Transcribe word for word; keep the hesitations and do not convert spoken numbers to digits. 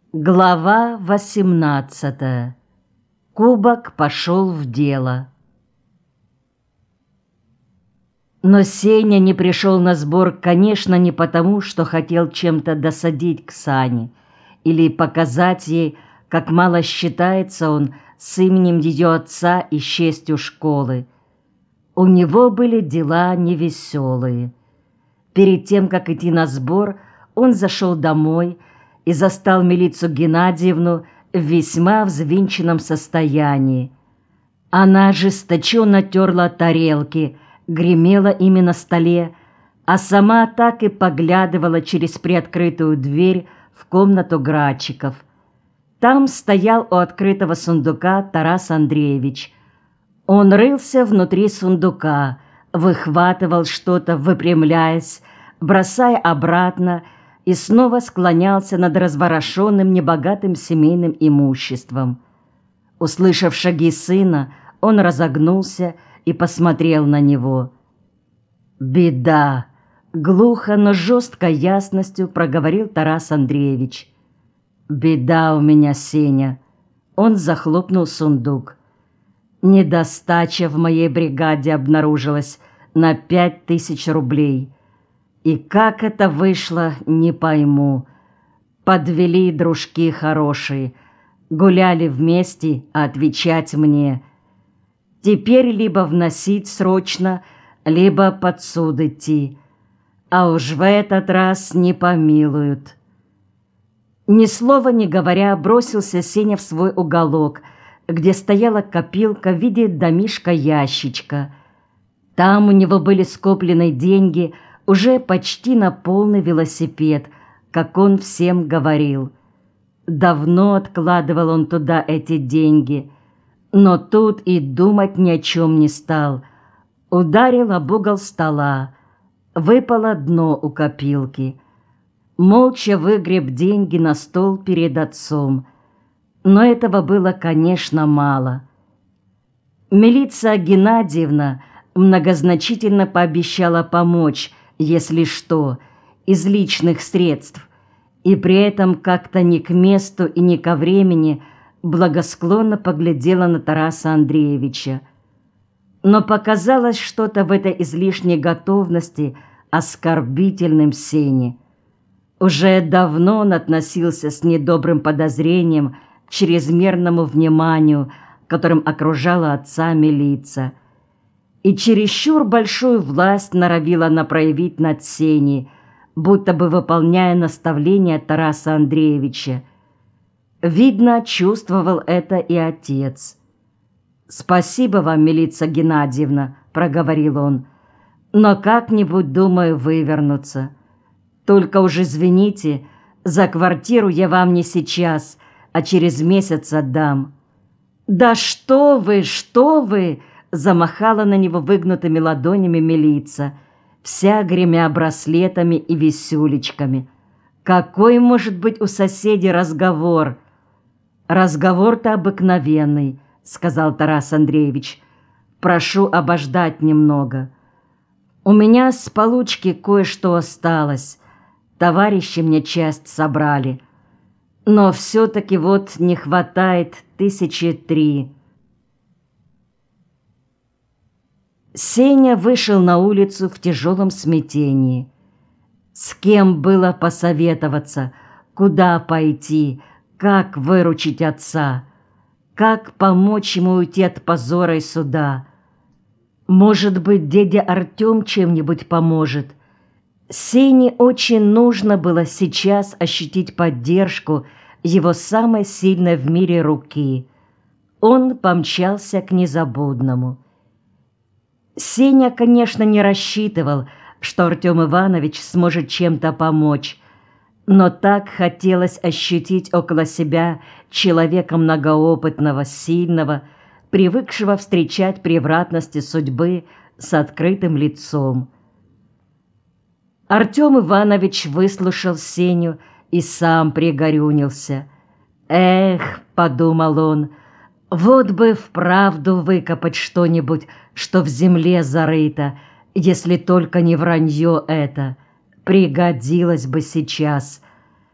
Глава восемнадцатая. Кубок пошел в дело. Но Сеня не пришел на сбор, конечно, не потому, что хотел чем-то досадить Ксане или показать ей, как мало считается он с именем ее отца и честью школы. У него были дела невеселые. Перед тем, как идти на сбор, он зашел домой и застал Милицу Геннадьевну в весьма взвинченном состоянии. Она ожесточенно терла тарелки, гремела ими на столе, а сама так и поглядывала через приоткрытую дверь в комнату Градчиков. Там стоял у открытого сундука Тарас Андреевич. Он рылся внутри сундука, выхватывал что-то, выпрямляясь, бросая обратно, и снова склонялся над разворошенным небогатым семейным имуществом. Услышав шаги сына, он разогнулся и посмотрел на него. «Беда!» — глухо, но жесткой ясностью проговорил Тарас Андреевич. «Беда у меня, Сеня!» Он захлопнул сундук. «Недостача в моей бригаде обнаружилась на пять тысяч рублей. И как это вышло, не пойму. Подвели дружки хорошие, гуляли вместе, а отвечать мне. Теперь либо вносить срочно, либо под суд идти. А уж в этот раз не помилуют». Ни слова не говоря, бросился Сеня в свой уголок, где стояла копилка в виде домишка-ящичка. Там у него были скоплены деньги уже почти на полный велосипед, как он всем говорил. Давно откладывал он туда эти деньги, но тут и думать ни о чем не стал. Ударил об угол стола, выпало дно у копилки. Молча выгреб деньги на стол перед отцом, но этого было, конечно, мало. Милица Геннадьевна многозначительно пообещала помочь, если что, из личных средств, и при этом как-то не к месту и не ко времени благосклонно поглядела на Тараса Андреевича. Но показалось что-то в этой излишней готовности оскорбительным Сене. Уже давно он относился с недобрым подозрением к чрезмерному вниманию, которым окружала отца милиция, и чересчур большую власть норовила она проявить над Сеней, будто бы выполняя наставления Тараса Андреевича. Видно, чувствовал это и отец. «Спасибо вам, Милица Геннадьевна», — проговорил он, — «но как-нибудь, думаю, вывернуться. Только уж извините, за квартиру я вам не сейчас, а через месяц отдам». «Да что вы, что вы!» — замахала на него выгнутыми ладонями милица, вся гремя браслетами и висюлечками. «Какой может быть у соседей разговор?» «Разговор-то обыкновенный», — сказал Тарас Андреевич. «Прошу обождать немного. У меня с получки кое-что осталось. Товарищи мне часть собрали. Но все-таки вот не хватает тысячи три». Сеня вышел на улицу в тяжелом смятении. С кем было посоветоваться, куда пойти, как выручить отца, как помочь ему уйти от позора и суда. Может быть, дядя Артем чем-нибудь поможет. Сене очень нужно было сейчас ощутить поддержку его самой сильной в мире руки. Он помчался к Незабудному. Сеня, конечно, не рассчитывал, что Артем Иванович сможет чем-то помочь, но так хотелось ощутить около себя человека многоопытного, сильного, привыкшего встречать превратности судьбы с открытым лицом. Артем Иванович выслушал Сеню и сам пригорюнился. «Эх», — подумал он, — «вот бы вправду выкопать что-нибудь, что в земле зарыто, если только не вранье это. Пригодилось бы сейчас.